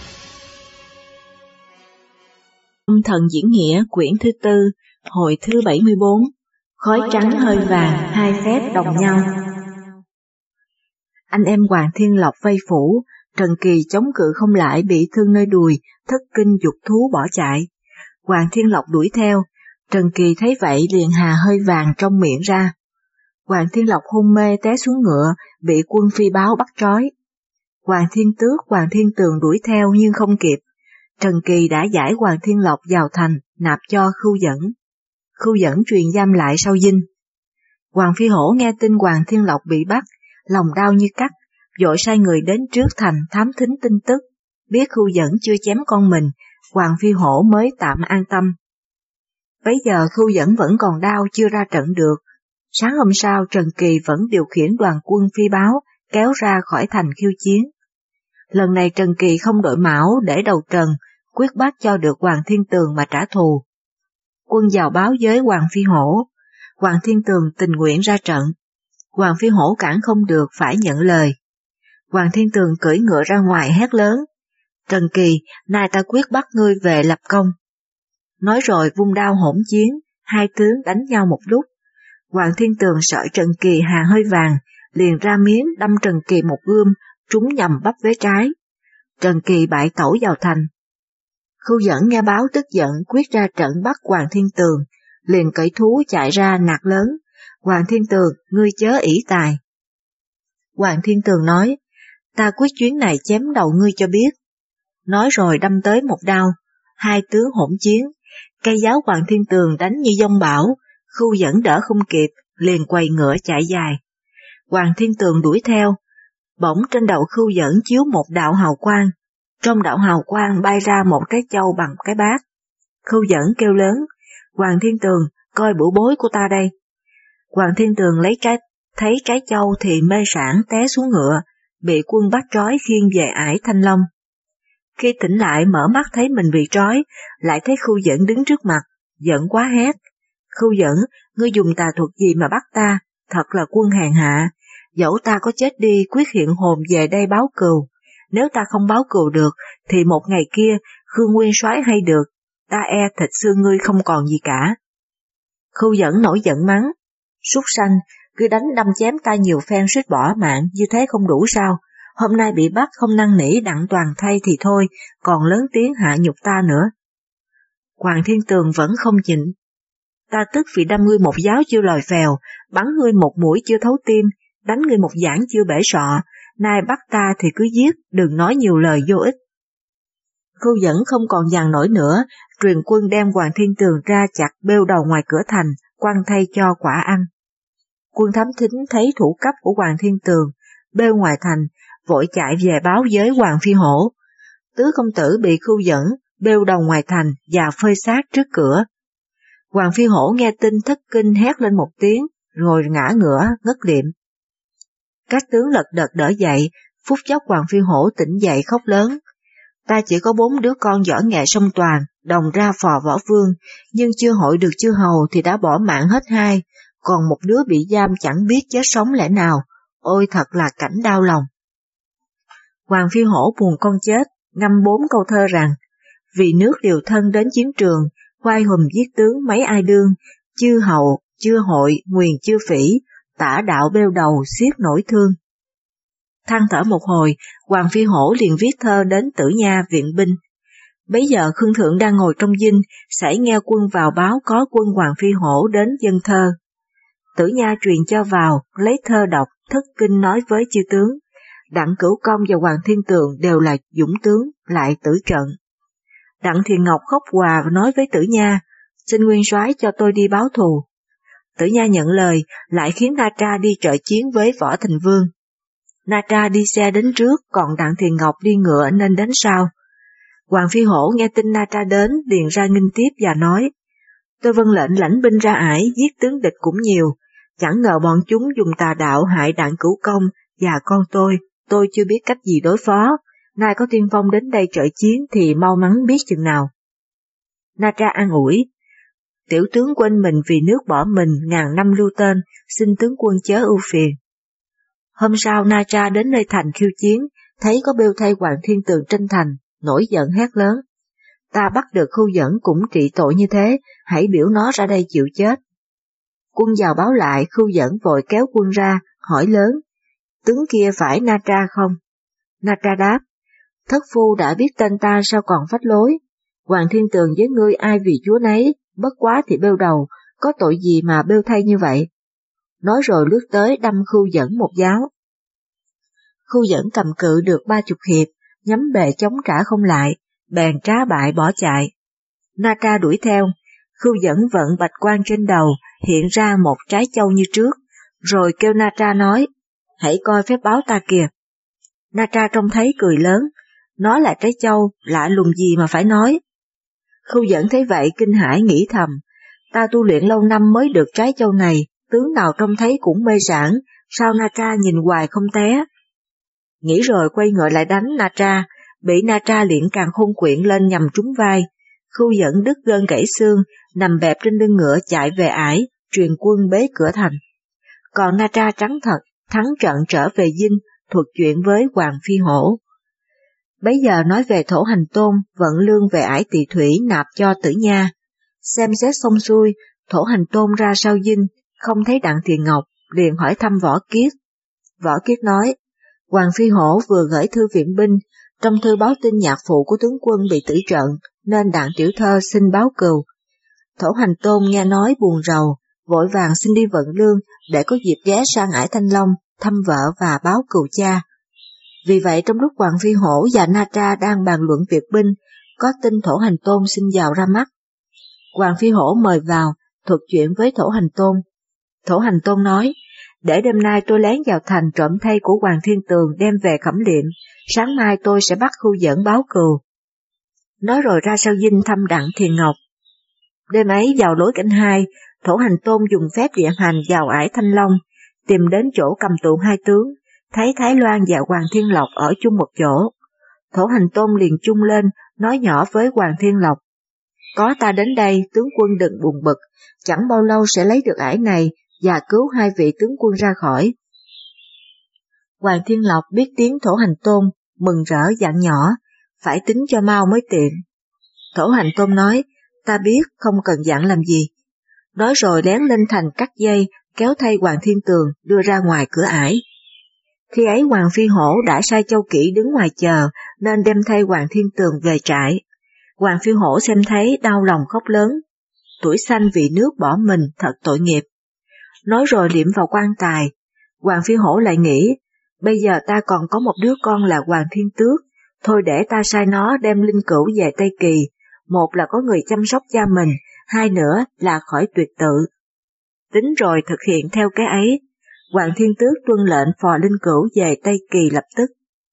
Thần diễn nghĩa quyển thứ 4, hồi thứ 74, khói trắng hơi vàng, hai phép đồng nhau. Anh em Hoàng Thiên Lộc vây phủ, Trần Kỳ chống cự không lại, bị thương nơi đùi, thất kinh giục thú bỏ chạy. Hoàng Thiên Lộc đuổi theo, Trần Kỳ thấy vậy liền hà hơi vàng trong miệng ra. Hoàng Thiên Lộc hôn mê té xuống ngựa, bị quân phi báo bắt trói. Hoàng Thiên Tước, Hoàng Thiên Tường đuổi theo nhưng không kịp. Trần Kỳ đã giải Hoàng Thiên Lộc vào thành, nạp cho Khưu Dẫn. Khưu Dẫn truyền giam lại sau dinh. Hoàng Phi Hổ nghe tin Hoàng Thiên Lộc bị bắt, lòng đau như cắt, vội sai người đến trước thành thám thính tin tức. Biết Khưu Dẫn chưa chém con mình, Hoàng Phi Hổ mới tạm an tâm. Bấy giờ Khưu Dẫn vẫn còn đau chưa ra trận được. Sáng hôm sau Trần Kỳ vẫn điều khiển đoàn quân phi báo kéo ra khỏi thành khiêu chiến. Lần này Trần Kỳ không đội mão để đầu trần, quyết bắt cho được Hoàng Thiên Tường mà trả thù. Quân vào báo với Hoàng Phi Hổ, Hoàng Thiên Tường tình nguyện ra trận. Hoàng Phi Hổ cản không được phải nhận lời. Hoàng Thiên Tường cưỡi ngựa ra ngoài hét lớn, Trần Kỳ, nay ta quyết bắt ngươi về lập công. Nói rồi vung đao hỗn chiến, hai tướng đánh nhau một lúc. Hoàng Thiên Tường sợ Trần Kỳ hà hơi vàng, liền ra miếng đâm Trần Kỳ một gươm, trúng nhầm bắp vế trái. Trần Kỳ bại tẩu vào thành. Khưu Dẫn nghe báo tức giận quyết ra trận bắt Hoàng Thiên Tường, liền cởi thú chạy ra nạt lớn, Hoàng Thiên Tường, ngươi chớ ỷ tài. Hoàng Thiên Tường nói, ta quyết chuyến này chém đầu ngươi cho biết. Nói rồi đâm tới một đao, hai tướng hỗn chiến, cây giáo Hoàng Thiên Tường đánh như dông bão, Khưu Dẫn đỡ không kịp, liền quay ngựa chạy dài. Hoàng Thiên Tường đuổi theo, bỗng trên đầu Khưu Dẫn chiếu một đạo hào quang, trong đạo hào quang bay ra một trái châu bằng cái bát. Khưu Dẫn kêu lớn, Hoàng Thiên Tường, coi bửu bối của ta đây. Hoàng Thiên Tường thấy trái châu thì mê sảng té xuống ngựa, bị quân bắt trói khiêng về ải Thanh Long. Khi tỉnh lại mở mắt thấy mình bị trói, lại thấy Khưu Dẫn đứng trước mặt, giận quá hét. Khưu Dẫn, ngươi dùng tà thuật gì mà bắt ta, thật là quân hèn hạ, dẫu ta có chết đi quyết hiện hồn về đây báo cừu, nếu ta không báo cừu được thì một ngày kia Khương Nguyên Soái hay được, ta e thịt xương ngươi không còn gì cả. Khưu Dẫn nổi giận mắng, súc sanh, cứ đánh đâm chém ta nhiều phen suýt bỏ mạng, như thế không đủ sao, hôm nay bị bắt không năn nỉ đặng toàn thay thì thôi, còn lớn tiếng hạ nhục ta nữa. Hoàng Thiên Tường vẫn không nhịn, ta tức vì đâm ngươi một giáo chưa lòi phèo, bắn ngươi một mũi chưa thấu tim, đánh ngươi một giảng chưa bể sọ, nay bắt ta thì cứ giết, đừng nói nhiều lời vô ích. Khưu Dẫn không còn dằn nổi nữa, truyền quân đem Hoàng Thiên Tường ra chặt bêu đầu ngoài cửa thành, quăng thay cho quả ăn. Quân thám thính thấy thủ cấp của Hoàng Thiên Tường, bêu ngoài thành, vội chạy về báo với Hoàng Phi Hổ. Tứ công tử bị Khưu Dẫn bêu đầu ngoài thành và phơi xác trước cửa. Hoàng Phi Hổ nghe tin thất kinh hét lên một tiếng, rồi ngã ngửa ngất liệm. Các tướng lật đật đỡ dậy, phút chốc Hoàng Phi Hổ tỉnh dậy khóc lớn. Ta chỉ có 4 đứa con võ nghệ song toàn, đồng ra phò võ vương, nhưng chưa hội được chư hầu thì đã bỏ mạng hết 2, còn một đứa bị giam chẳng biết chết sống lẽ nào, ôi thật là cảnh đau lòng. Hoàng Phi Hổ buồn con chết, ngâm 4 câu thơ rằng, vì nước điều thân đến chiến trường, khoai hùm giết tướng mấy ai đương, chư hầu, chưa hội, nguyền chưa phỉ, tả đạo bêu đầu xiết nổi thương. Than thở một hồi, Hoàng Phi Hổ liền viết thơ đến Tử Nha viện binh. Bấy giờ Khương Thượng đang ngồi trong dinh, sảy nghe quân vào báo có quân Hoàng Phi Hổ đến dâng thơ. Tử Nha truyền cho vào, lấy thơ đọc, thất kinh nói với chư tướng. Đặng Cửu Công và Hoàng Thiên Tường đều là dũng tướng, lại tử trận. Đặng Thiền Ngọc khóc hòa và nói với Tử Nha, xin Nguyên Soái cho tôi đi báo thù. Tử Nha nhận lời, lại khiến Na Tra đi trợ chiến với Võ Thành Vương. Na Tra đi xe đến trước, còn Đặng Thiền Ngọc đi ngựa nên đến sau. Hoàng Phi Hổ nghe tin Na Tra đến, liền ra nghênh tiếp và nói, tôi vâng lệnh lãnh binh ra ải, giết tướng địch cũng nhiều, chẳng ngờ bọn chúng dùng tà đạo hại Đặng Cửu Công và con tôi chưa biết cách gì đối phó, nay có Tiên Phong đến đây trợ chiến thì mau mắn biết chừng nào. Na Tra an ủi, tiểu tướng quên mình vì nước bỏ mình ngàn năm lưu tên, xin tướng quân chớ ưu phiền. Hôm sau Na Tra đến nơi thành khiêu chiến, thấy có bêu thay Hoàng Thiên Tường trên thành, nổi giận hét lớn: ta bắt được Khưu Dẫn cũng trị tội như thế, hãy biểu nó ra đây chịu chết. Quân vào báo lại, Khưu Dẫn vội kéo quân ra, hỏi lớn: tướng kia phải Na Tra không? Na Tra đáp: thất phu đã biết tên ta sao còn phách lối, Hoàng Thiên Tường với ngươi ai vì chúa nấy, bất quá thì bêu đầu, có tội gì mà bêu thay như vậy. Nói rồi lướt tới đâm Khưu Dẫn một giáo. Khưu Dẫn cầm cự được 30 hiệp, nhắm bề chống trả không lại, bèn trá bại bỏ chạy. Na Tra đuổi theo, Khưu Dẫn vận bạch quan trên đầu, hiện ra một trái châu như trước, rồi kêu Na Tra nói: hãy coi phép báo ta kìa. Na Tra trông thấy cười lớn, nó là trái châu, lạ lùng gì mà phải nói. Khưu Dẫn thấy vậy kinh hãi nghĩ thầm: ta tu luyện lâu năm mới được trái châu này, tướng nào trông thấy cũng mê sảng, sao Na Tra nhìn hoài không té. Nghĩ rồi quay ngựa lại đánh Na Tra, bị Na Tra liền càng khôn quyện lên nhằm trúng vai. Khưu Dẫn đứt gân gãy xương, nằm bẹp trên lưng ngựa chạy về ải, truyền quân bế cửa thành. Còn Na Tra trắng thật, thắng trận trở về dinh, thuật chuyện với Hoàng Phi Hổ. Bấy giờ nói về Thổ Hành Tôn vận lương về ải Tỳ Thủy nạp cho Tử Nha. Xem xét xong xuôi, Thổ Hành Tôn ra sau dinh, không thấy Đặng Thiền Ngọc, liền hỏi thăm Võ Kiết. Võ Kiết nói: Hoàng Phi Hổ vừa gửi thư viện binh, trong thư báo tin nhạc phụ của tướng quân bị tử trận, nên Đặng Tiểu Thơ xin báo cừu. Thổ Hành Tôn nghe nói buồn rầu, vội vàng xin đi vận lương để có dịp ghé sang ải Thanh Long, thăm vợ và báo cừu cha. Vì vậy trong lúc Hoàng Phi Hổ và Na Tra đang bàn luận việc binh, có tin Thổ Hành Tôn xin vào ra mắt. Hoàng Phi Hổ mời vào, thuật chuyện với Thổ Hành Tôn. Thổ Hành Tôn nói: để đêm nay tôi lén vào thành trộm thay của Hoàng Thiên Tường đem về khẩm liệm, sáng mai tôi sẽ bắt Khưu Dẫn báo cừu. Nói rồi ra sau dinh thăm Đặng Thiền Ngọc. Đêm ấy vào lối canh 2, Thổ Hành Tôn dùng phép địa hành vào ải Thanh Long, tìm đến chỗ cầm tụ hai tướng, thấy Thái Loan và Hoàng Thiên Lộc ở chung một chỗ. Thổ Hành Tôn liền chung lên, nói nhỏ với Hoàng Thiên Lộc: có ta đến đây, tướng quân đừng buồn bực, chẳng bao lâu sẽ lấy được ải này và cứu hai vị tướng quân ra khỏi. Hoàng Thiên Lộc biết tiếng Thổ Hành Tôn, mừng rỡ dặn nhỏ: phải tính cho mau mới tiện. Thổ Hành Tôn nói: ta biết, không cần dặn làm gì. Nói rồi lén lên thành cắt dây, kéo thay Hoàng Thiên Tường đưa ra ngoài cửa ải. Khi ấy Hoàng Phi Hổ đã sai Châu Kỷ đứng ngoài chờ, nên đem thay Hoàng Thiên Tường về trại. Hoàng Phi Hổ xem thấy đau lòng khóc lớn: tuổi xanh vì nước bỏ mình thật tội nghiệp. Nói rồi liệm vào quan tài. Hoàng Phi Hổ lại nghĩ: bây giờ ta còn có một đứa con là Hoàng Thiên Tước, thôi để ta sai nó đem linh cữu về Tây Kỳ, một là có người chăm sóc cha mình, hai nữa là khỏi tuyệt tự. Tính rồi thực hiện theo cái ấy, Hoàng Thiên Tước tuân lệnh phò linh cữu về Tây Kỳ lập tức.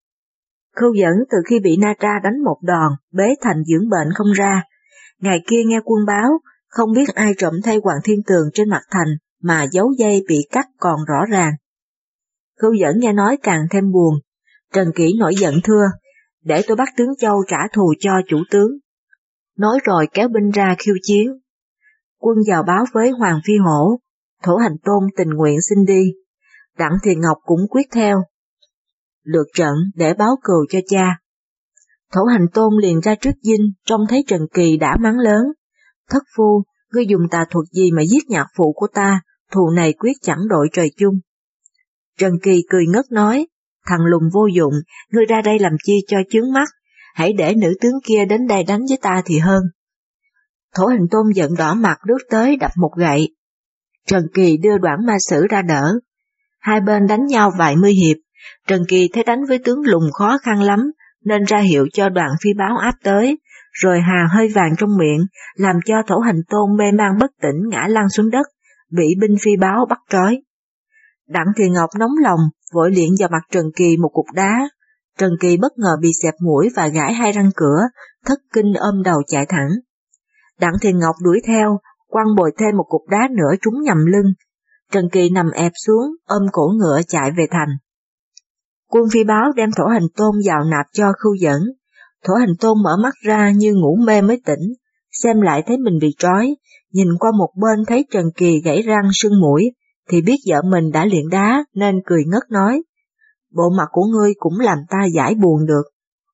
Khưu Dẫn từ khi bị Na Tra đánh một đòn, bế thành dưỡng bệnh không ra. Ngày kia nghe quân báo, không biết ai trộm thay Hoàng Thiên Tường trên mặt thành, mà dấu dây bị cắt còn rõ ràng. Khưu Dẫn nghe nói càng thêm buồn. Trần Kỷ nổi giận thưa: để tôi bắt tướng Châu trả thù cho chủ tướng. Nói rồi kéo binh ra khiêu chiến. Quân vào báo với Hoàng Phi Hổ. Thổ Hành Tôn tình nguyện xin đi. Đặng Thiền Ngọc cũng quyết theo. Lượt trận để báo cừu cho cha. Thổ Hành Tôn liền ra trước dinh, trông thấy Trần Kỳ đã mắng lớn: thất phu, ngươi dùng tà thuật gì mà giết nhạc phụ của ta, thù này quyết chẳng đội trời chung. Trần Kỳ cười ngất nói: thằng lùn vô dụng, ngươi ra đây làm chi cho chướng mắt, hãy để nữ tướng kia đến đây đánh với ta thì hơn. Thổ Hành Tôn giận đỏ mặt lướt tới đập một gậy. Trần Kỳ đưa Đoản Ma Sử ra đỡ. Hai bên đánh nhau vài mươi hiệp, Trần Kỳ thấy đánh với tướng lùn khó khăn lắm, nên ra hiệu cho đoàn phi báo áp tới, rồi hà hơi vàng trong miệng, làm cho Thổ Hành Tôn mê man bất tỉnh ngã lăn xuống đất, bị binh phi báo bắt trói. Đặng Thiền Ngọc nóng lòng, vội liệng vào mặt Trần Kỳ một cục đá. Trần Kỳ bất ngờ bị xẹp mũi và gãi hai răng cửa, thất kinh ôm đầu chạy thẳng. Đặng Thiền Ngọc đuổi theo, quăng bồi thêm một cục đá nữa trúng nhầm lưng. Trần Kỳ nằm ẹp xuống, ôm cổ ngựa chạy về thành. Quân phi báo đem Thổ Hành Tôn vào nạp cho Khưu Dẫn. Thổ Hành Tôn mở mắt ra như ngủ mê mới tỉnh, xem lại thấy mình bị trói, nhìn qua một bên thấy Trần Kỳ gãy răng sưng mũi, thì biết vợ mình đã luyện đá nên cười ngất nói: bộ mặt của ngươi cũng làm ta giải buồn được.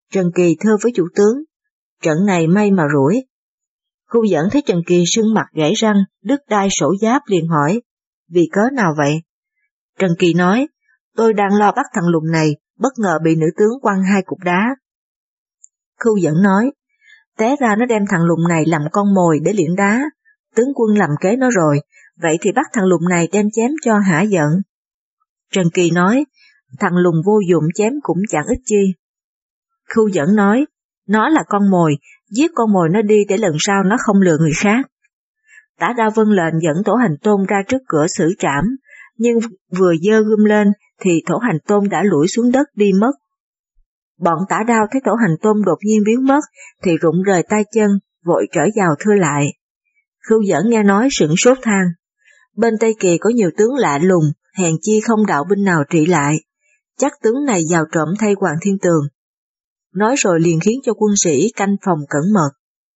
Trần Kỳ thưa với chủ tướng, trận này may mà rủi. Khu Dẫn thấy Trần Kỳ sưng mặt gãy răng, đứt đai sổ giáp liền hỏi, vì cớ nào vậy? Trần Kỳ nói, tôi đang lo bắt thằng lùn này, bất ngờ bị nữ tướng quăng 2 cục đá. Khu Dẫn nói, té ra nó đem thằng lùn này làm con mồi để luyện đá, tướng quân làm kế nó rồi, vậy thì bắt thằng lùn này đem chém cho hả giận. Trần Kỳ nói, thằng lùn vô dụng chém cũng chẳng ích chi. Khu Dẫn nói, nó là con mồi, giết con mồi nó đi để lần sau nó không lừa người khác. Tả Đao vâng lệnh dẫn Thổ Hành Tôn ra trước cửa xử trảm, nhưng vừa giơ gươm lên thì Thổ Hành Tôn đã lủi xuống đất đi mất. Bọn Tả Đao thấy Thổ Hành Tôn đột nhiên biến mất thì rụng rời tay chân, vội trở vào thưa lại. Khưu Dẫn nghe nói sửng sốt than, bên Tây Kỳ có nhiều tướng lạ lùng, hèn chi không đạo binh nào trị lại, chắc tướng này vào trộm thay Hoàng Thiên Tường. Nói rồi liền khiến cho quân sĩ canh phòng cẩn mật.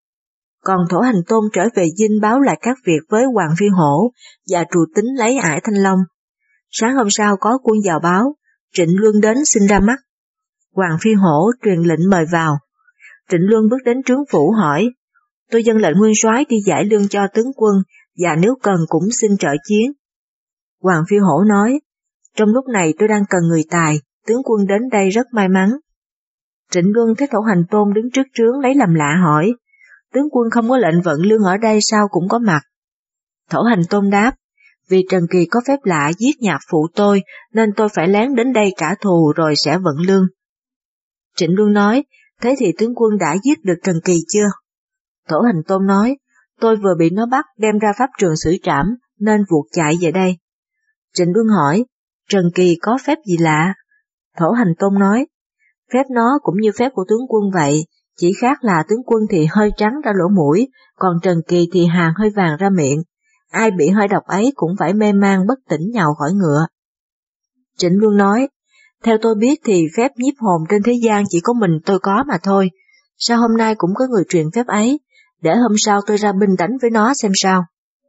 Còn Thổ Hành Tôn trở về dinh báo lại các việc với Hoàng Phi Hổ và trù tính lấy ải Thanh Long. Sáng hôm sau có quân vào báo, Trịnh Luân đến xin ra mắt. Hoàng Phi Hổ truyền lệnh mời vào. Trịnh Luân bước đến trướng phủ hỏi, tôi dâng lệnh nguyên soái đi giải lương cho tướng quân và nếu cần cũng xin trợ chiến. Hoàng Phi Hổ nói, trong lúc này tôi đang cần người tài, tướng quân đến đây rất may mắn. Trịnh Luân thấy Thổ Hành Tôn đứng trước trướng lấy làm lạ hỏi, tướng quân không có lệnh vận lương ở đây sao cũng có mặt? Thổ Hành Tôn đáp, vì Trần Kỳ có phép lạ giết nhạc phụ tôi nên tôi phải lén đến đây trả thù rồi sẽ vận lương. Trịnh Luân nói, thế thì tướng quân đã giết được Trần Kỳ chưa? Thổ Hành Tôn nói, tôi vừa bị nó bắt đem ra pháp trường xử trảm nên vuột chạy về đây. Trịnh Luân hỏi, Trần Kỳ có phép gì lạ? Thổ Hành Tôn nói, phép nó cũng như phép của tướng quân vậy, chỉ khác là tướng quân thì hơi trắng ra lỗ mũi, còn Trần Kỳ thì hàn hơi vàng ra miệng. Ai bị hơi độc ấy cũng phải mê man bất tỉnh nhào khỏi ngựa. Trịnh Luân nói, theo tôi biết thì phép nhiếp hồn trên thế gian chỉ có mình tôi có mà thôi, sao hôm nay cũng có người truyền phép ấy, để hôm sau tôi ra binh đánh với nó xem sao.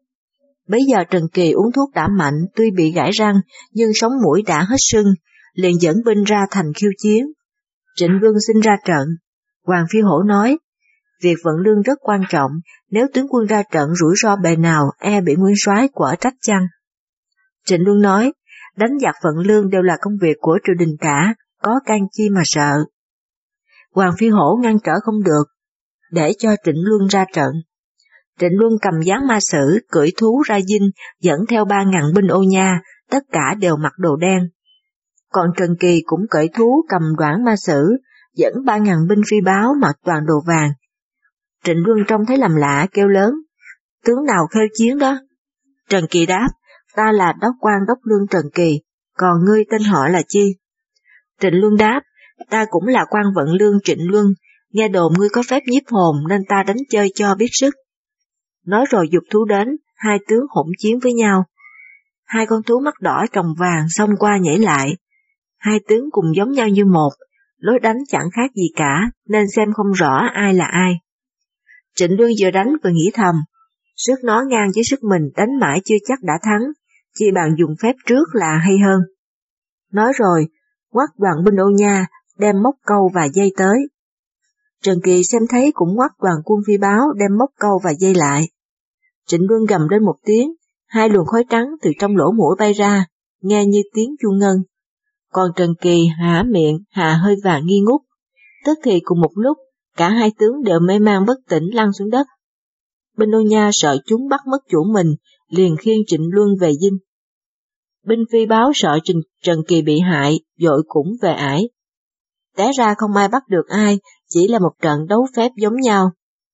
Bấy giờ Trần Kỳ uống thuốc đã mạnh, tuy bị gãi răng, nhưng sống mũi đã hết sưng, liền dẫn binh ra thành khiêu chiến. Trịnh Luân xin ra trận. Hoàng Phi Hổ nói, việc vận lương rất quan trọng, nếu tướng quân ra trận rủi ro bề nào e bị nguyên soái quở trách chăng. Trịnh Luân nói, đánh giặc vận lương đều là công việc của triều đình cả, có can chi mà sợ. Hoàng Phi Hổ ngăn trở không được, để cho Trịnh Luân ra trận. Trịnh Luân cầm giáng ma sử, cưỡi thú ra dinh, dẫn theo 3.000 binh Ô Nha, tất cả đều mặc đồ đen. Còn Trần Kỳ cũng cưỡi thú cầm đoản ma sử, dẫn 3.000 binh phi báo mặc toàn đồ vàng. Trịnh Luân trông thấy làm lạ kêu lớn, tướng nào khêu chiến đó? Trần Kỳ đáp, ta là đốc quan đốc lương Trần Kỳ, còn ngươi tên họ là chi? Trịnh Luân đáp, ta cũng là quan vận lương Trịnh Luân, nghe đồn ngươi có phép nhiếp hồn nên ta đánh chơi cho biết sức. Nói rồi giục thú đến, hai tướng hỗn chiến với nhau. Hai con thú mắt đỏ tròng vàng xông qua nhảy lại. Hai tướng cùng giống nhau như một, lối đánh chẳng khác gì cả, nên xem không rõ ai là ai. Trịnh Luân vừa đánh vừa nghĩ thầm, sức nó ngang với sức mình đánh mãi chưa chắc đã thắng, chi bằng dùng phép trước là hay hơn. Nói rồi, quát đoàn binh Ô Nha, đem móc câu và dây tới. Trần Kỳ xem thấy cũng quát đoàn quân phi báo đem móc câu và dây lại. Trịnh Luân gầm lên một tiếng, hai luồng khói trắng từ trong lỗ mũi bay ra, nghe như tiếng chuông ngân. Còn Trần Kỳ há miệng, hạ hơi vàng nghi ngút. Tức thì cùng một lúc, cả hai tướng đều mê man bất tỉnh lăn xuống đất. Binh Ô Nha sợ chúng bắt mất chủ mình, liền khiêng Trịnh Luân về dinh. Binh phi báo sợ Trần Kỳ bị hại, vội cũng về ải. Té ra không ai bắt được ai, chỉ là một trận đấu phép giống nhau.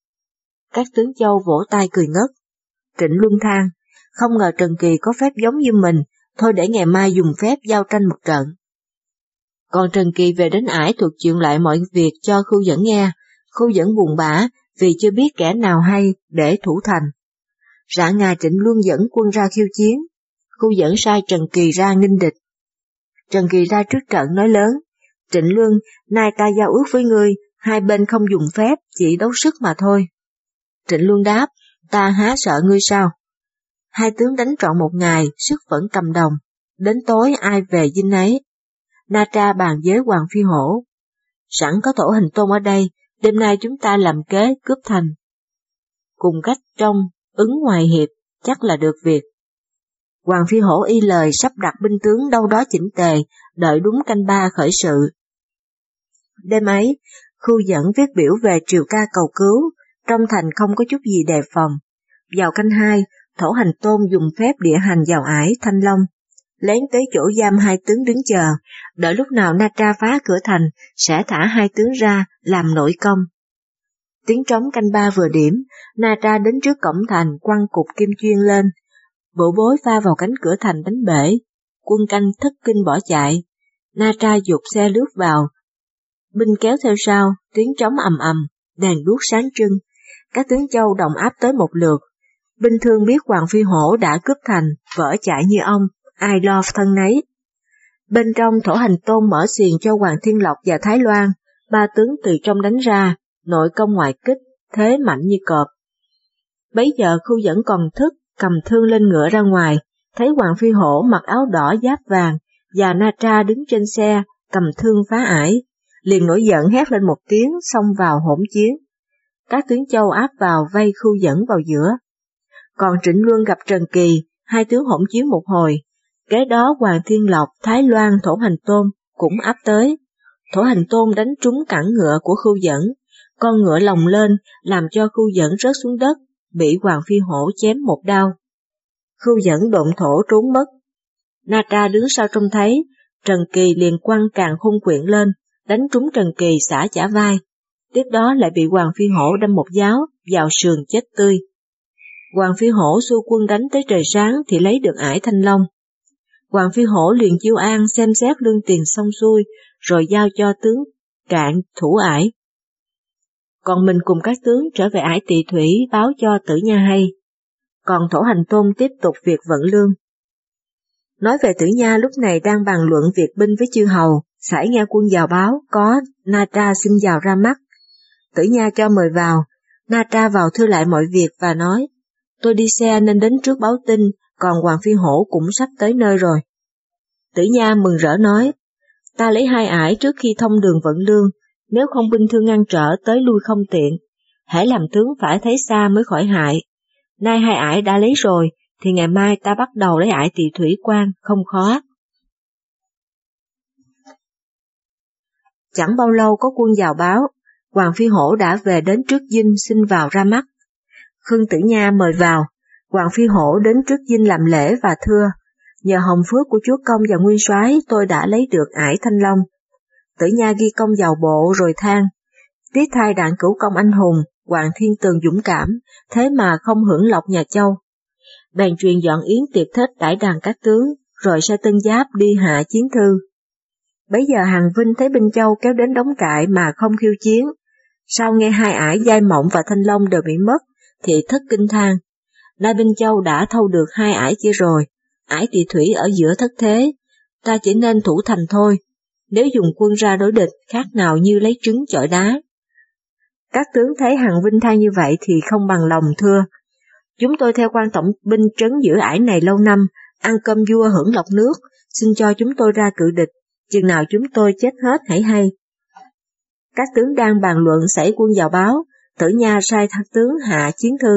Các tướng châu vỗ tay cười ngất. Trịnh Luân than, không ngờ Trần Kỳ có phép giống như mình, thôi để ngày mai dùng phép giao tranh một trận. Còn Trần Kỳ về đến ải thuật chuyện lại mọi việc cho Khưu Dẫn nghe, Khưu Dẫn buồn bã vì chưa biết kẻ nào hay để thủ thành. Rạng ngày Trịnh Luân dẫn quân ra khiêu chiến, Khưu Dẫn sai Trần Kỳ ra nghênh địch. Trần Kỳ ra trước trận nói lớn, Trịnh Luân, nay ta giao ước với ngươi, hai bên không dùng phép, chỉ đấu sức mà thôi. Trịnh Luân đáp, ta há sợ ngươi sao? Hai tướng đánh trọn một ngày, sức vẫn cầm đồng, đến tối ai về dinh ấy. Na Tra bàn với Hoàng Phi Hổ. sẵn có Thổ Hành Tôn ở đây, đêm nay chúng ta làm kế cướp thành. Cùng cách trong, ứng ngoài hiệp, chắc là được việc. Hoàng Phi Hổ y lời sắp đặt binh tướng đâu đó chỉnh tề, đợi đúng canh ba khởi sự. Đêm ấy, Khu Dẫn viết biểu về triều ca cầu cứu, trong thành không có chút gì đề phòng. Vào canh 2, Thổ Hành Tôn dùng phép địa hành vào ải Thanh Long, lén tới chỗ giam 2 tướng đứng chờ, đợi lúc nào Na Tra phá cửa thành, sẽ thả 2 tướng ra, làm nội công. Tiếng trống canh 3 vừa điểm, Na Tra đến trước cổng thành quăng cục kim chuyên lên, bộ bối pha vào cánh cửa thành đánh bể, quân canh thất kinh bỏ chạy. Na Tra dục xe lướt vào, binh kéo theo sau, tiếng trống ầm ầm, đèn đuốc sáng trưng, các tướng châu đồng áp tới một lượt. Binh thương biết Hoàng Phi Hổ đã cướp thành, vỡ chạy như ông, ai lo thân nấy. Bên trong, Thổ Hành Tôn mở xiềng cho Hoàng Thiên Lộc và Thái Loan, 3 tướng từ trong đánh ra, nội công ngoại kích, thế mạnh như cọp. Bấy giờ Khu Dẫn còn thức, cầm thương lên ngựa ra ngoài, thấy Hoàng Phi Hổ mặc áo đỏ giáp vàng và Na Tra đứng trên xe, cầm thương phá ải, liền nổi giận hét lên một tiếng, xông vào hỗn chiến. Các tướng châu áp vào vây Khu Dẫn vào giữa. Còn Trịnh Luân gặp Trần Kỳ, 2 tướng hỗn chiến một hồi. Kế đó Hoàng Thiên Lộc, Thái Loan, Thổ Hành Tôn cũng áp tới. Thổ Hành Tôn đánh trúng cẳng ngựa của Khu Dẫn, con ngựa lồng lên làm cho Khu Dẫn rớt xuống đất, bị Hoàng Phi Hổ chém một đao. Khu Dẫn độn thổ trốn mất. Na Tra đứng sau trông thấy, Trần Kỳ liền quăng càn khôn quyện lên, đánh trúng Trần Kỳ xả chả vai. Tiếp đó lại bị Hoàng Phi Hổ đâm một giáo vào sườn chết tươi. Hoàng Phi Hổ xua quân đánh tới trời sáng thì lấy được ải Thanh Long. Hoàng Phi Hổ liền chiêu an xem xét lương tiền xong xuôi, rồi giao cho tướng Cạn thủ ải. Còn mình cùng các tướng trở về ải Tỵ Thủy báo cho Tử Nha hay. Còn Thổ Hành Tôn tiếp tục việc vận lương. Nói về Tử Nha lúc này đang bàn luận việc binh với chư hầu, sải nghe quân vào báo có Na Tra xin vào ra mắt. Tử Nha cho mời vào, Na Tra vào thưa lại mọi việc và nói, tôi đi xe nên đến trước báo tin, còn Hoàng Phi Hổ cũng sắp tới nơi rồi. Tử Nha mừng rỡ nói, ta lấy 2 ải trước khi thông đường vận lương, nếu không binh thương ngăn trở tới lui không tiện, hãy làm tướng phải thấy xa mới khỏi hại. Nay 2 ải đã lấy rồi, thì ngày mai ta bắt đầu lấy ải Tỵ Thủy quan, không khó. Chẳng bao lâu có quân vào báo, Hoàng Phi Hổ đã về đến trước dinh xin vào ra mắt. Khương Tử Nha mời vào, Hoàng Phi Hổ đến trước dinh làm lễ và thưa, nhờ hồng phước của chúa công và nguyên soái tôi đã lấy được ải Thanh Long. Tử Nha ghi công vào bộ rồi than, tiết thai đặng cửu công anh hùng, Hoàng Thiên Tường dũng cảm, thế mà không hưởng lộc nhà Châu. Bèn truyền dọn yến tiệc thết đãi đàn các tướng, rồi sai Tân Giáp đi hạ chiến thư. Bấy giờ Hàn Vinh thấy binh Châu kéo đến đóng trại mà không khiêu chiến, sau nghe 2 ải Giai Mộng và Thanh Long đều bị mất, thì thất kinh than, nay binh Châu đã thâu được 2 ải kia rồi, ải Tỵ Thủy ở giữa thất thế, ta chỉ nên thủ thành thôi, nếu dùng quân ra đối địch khác nào như lấy trứng chọi đá. Các tướng thấy Hàn Vinh than như vậy thì không bằng lòng thưa, chúng tôi theo quan tổng binh trấn giữ ải này lâu năm, ăn cơm vua hưởng lộc nước, xin cho chúng tôi ra cự địch, chừng nào chúng tôi chết hết hãy hay. Các tướng đang bàn luận xảy quân vào báo, Tử Nha sai tướng hạ chiến thư.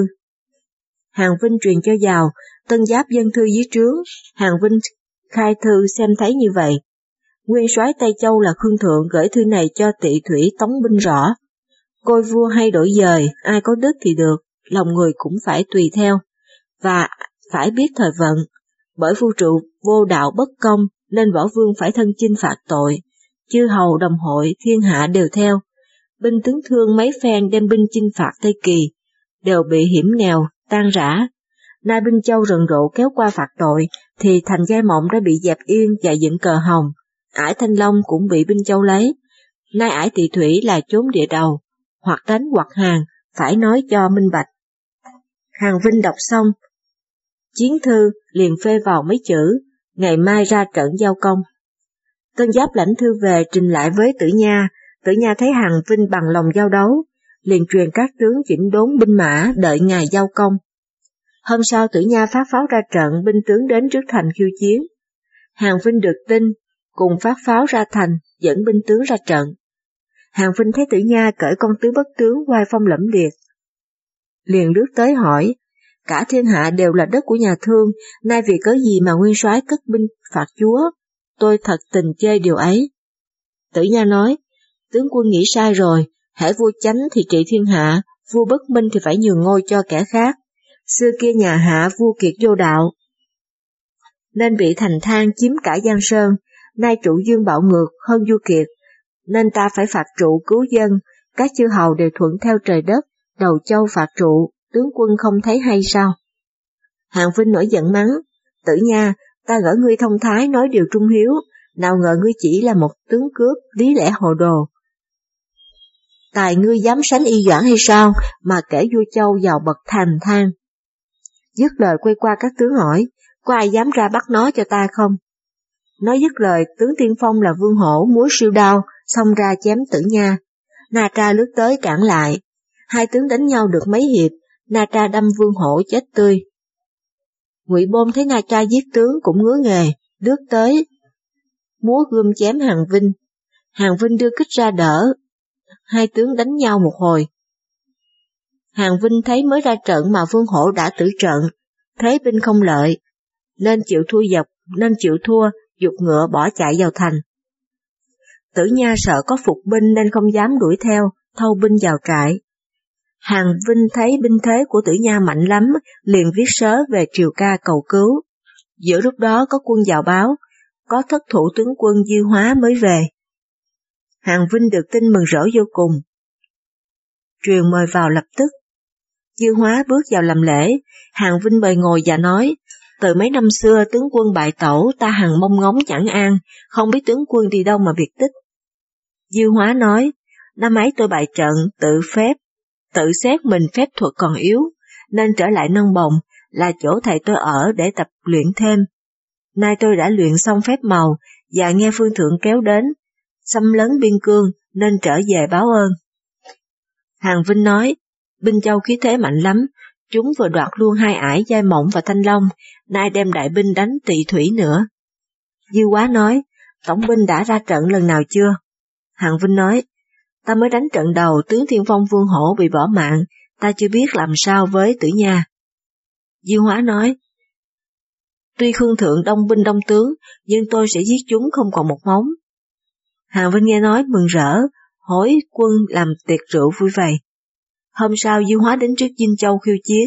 Hàn Vinh truyền cho vào, Tân Giáp dân thư dưới trướng, Hàn Vinh khai thư xem thấy như vậy. Nguyên soái Tây Châu là Khương Thượng gửi thư này cho Tỵ Thủy tống binh rõ. Côi vua hay đổi dời, ai có đức thì được, lòng người cũng phải tùy theo, và phải biết thời vận, bởi phu trụ vô đạo bất công nên võ vương phải thân chinh phạt tội, chư hầu đồng hội thiên hạ đều theo. Binh tướng Thương mấy phen đem binh chinh phạt Tây Kỳ, đều bị hiểm nghèo, tan rã. Nay binh Châu rần rộ kéo qua phạt tội, thì thành Giai Mộng đã bị dẹp yên và dựng cờ hồng, ải Thanh Long cũng bị binh Châu lấy. Nay ải Tỵ Thủy là chốn địa đầu, hoặc đánh hoặc hàng, phải nói cho minh bạch. Hàn Vinh đọc xong chiến thư liền phê vào mấy chữ, ngày mai ra trận giao công. Tân Giáp lãnh thư về trình lại với Tử Nha, Tử Nha thấy Hàn Vinh bằng lòng giao đấu, liền truyền các tướng chỉnh đốn binh mã đợi ngày giao công. Hôm sau Tử Nha phát pháo ra trận, binh tướng đến trước thành khiêu chiến. Hàn Vinh được tin, cùng phát pháo ra thành, dẫn binh tướng ra trận. Hàng Vinh thấy Tử Nha cởi công tứ bất tướng oai phong lẫm liệt, liền lướt tới hỏi, cả thiên hạ đều là đất của nhà Thương, nay vì cớ gì mà nguyên soái cất binh phạt chúa? Tôi thật tình chê điều ấy. Tử Nha nói, tướng quân nghĩ sai rồi, hễ vua chánh thì trị thiên hạ, vua bất minh thì phải nhường ngôi cho kẻ khác. Xưa kia nhà Hạ vua kiệt vô đạo, nên bị Thành Thang chiếm cả Giang Sơn, nay Trụ Dương bạo ngược hơn vua kiệt, nên ta phải phạt Trụ cứu dân, các chư hầu đều thuận theo trời đất, đầu châu phạt Trụ, tướng quân không thấy hay sao? Hàng Vinh nổi giận mắng, Tử Nha, ta gỡ ngươi thông thái nói điều trung hiếu, nào ngờ ngươi chỉ là một tướng cướp, lý lẽ hồ đồ. Tài ngươi dám sánh Y Doãn hay sao, mà kể vua châu vào bậc Thành Thang. Dứt lời quay qua các tướng hỏi, có ai dám ra bắt nó cho ta không? Nói dứt lời, tướng tiên phong là Vương Hổ múa siêu đao, xông ra chém Tử Nha. Na Tra lướt tới cản lại. Hai tướng đánh nhau được mấy hiệp, Na Tra đâm Vương Hổ chết tươi. Ngụy Bôn thấy Na Tra giết tướng cũng ngứa nghề, lướt tới, múa gươm chém Hàng Vinh. Hàng Vinh đưa kích ra đỡ, hai tướng đánh nhau một hồi. Hàng Vinh thấy mới ra trận mà Vương Hổ đã tử trận, thế binh không lợi, nên chịu thua, giục ngựa bỏ chạy vào thành. Tử Nha sợ có phục binh nên không dám đuổi theo, thâu binh vào trại. Hàng Vinh thấy binh thế của Tử Nha mạnh lắm, liền viết sớ về triều ca cầu cứu. Giữa lúc đó có quân vào báo, có thất thủ tướng quân Dư Hóa mới về. Hàng Vinh được tin mừng rỡ vô cùng. Truyền mời vào lập tức. Dư Hóa bước vào làm lễ, Hàng Vinh mời ngồi và nói, từ mấy năm xưa tướng quân bại tẩu, ta hằng mong ngóng chẳng an, không biết tướng quân đi đâu mà biệt tích. Dư Hóa nói, năm ấy tôi bại trận, tự xét mình phép thuật còn yếu, nên trở lại Nâng Bồng, là chỗ thầy tôi ở để tập luyện thêm. Nay tôi đã luyện xong phép màu, và nghe phương thượng kéo đến, xâm lấn biên cương, nên trở về báo ơn. Hàng Vinh nói, binh châu khí thế mạnh lắm, chúng vừa đoạt luôn hai ải Giai Mộng và Thanh Long, nay đem đại binh đánh Tỵ Thủy nữa. Dư Hóa nói, tổng binh đã ra trận lần nào chưa? Hàng Vinh nói, ta mới đánh trận đầu, tướng Thiên Phong Vương Hổ bị bỏ mạng, ta chưa biết làm sao với Tử Nha. Dư Hóa nói, tuy Khương Thượng đông binh đông tướng, nhưng tôi sẽ giết chúng không còn một móng. Hàng Vinh nghe nói mừng rỡ, hối quân làm tiệc rượu vui vầy. Hôm sau Dư Hóa đến trước Dinh Châu khiêu chiến.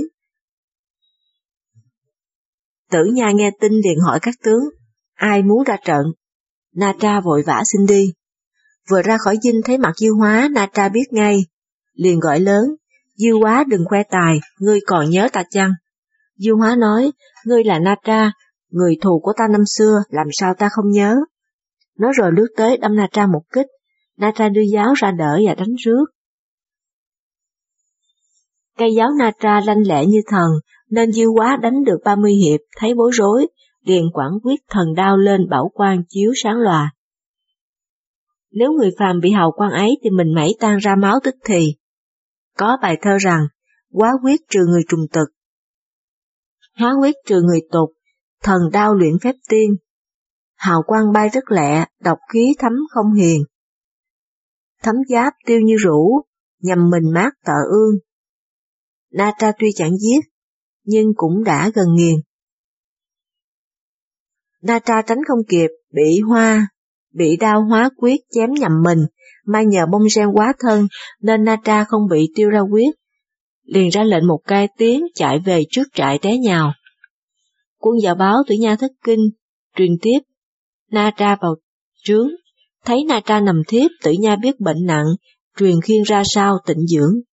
Tử Nha nghe tin liền hỏi các tướng, ai muốn ra trận? Na Tra vội vã xin đi. Vừa ra khỏi dinh thấy mặt Dư Hóa, Na Tra biết ngay, liền gọi lớn, Dư Hóa đừng khoe tài, ngươi còn nhớ ta chăng? Dư Hóa nói, ngươi là Na Tra, người thù của ta năm xưa, làm sao ta không nhớ? Nói rồi lướt tới đâm Na Tra một kích, Na Tra đưa giáo ra đỡ và đánh rước. Cây giáo Na Tra lanh lẹ như thần, nên Dư Hóa đánh được 30 hiệp, thấy bối rối, liền quẳng quyết thần đao lên bảo quan chiếu sáng lòa. Nếu người phàm bị hào quang ấy thì mình mẩy tan ra máu tức thì. Có bài thơ rằng, hóa quyết trừ người trùng tực, hóa quyết trừ người tục, thần đao luyện phép tiên. Hào quang bay rất lẹ, độc khí thấm không hiền. Thấm giáp tiêu như rũ, nhằm mình mát tợ ương. Na Tra tuy chẳng giết, nhưng cũng đã gần nghiền. Na Tra tránh không kịp, bị đao hóa quyết chém nhầm mình, may nhờ bông sen quá thân, nên Na Tra không bị tiêu ra quyết. Liền ra lệnh một cai tiến chạy về trước trại té nhào. Quân vào báo Tử Nha thất kinh, truyền tiếp. Na Tra vào trướng, thấy Na Tra nằm thiếp, Tử Nha biết bệnh nặng, truyền khiêng ra sau tịnh dưỡng.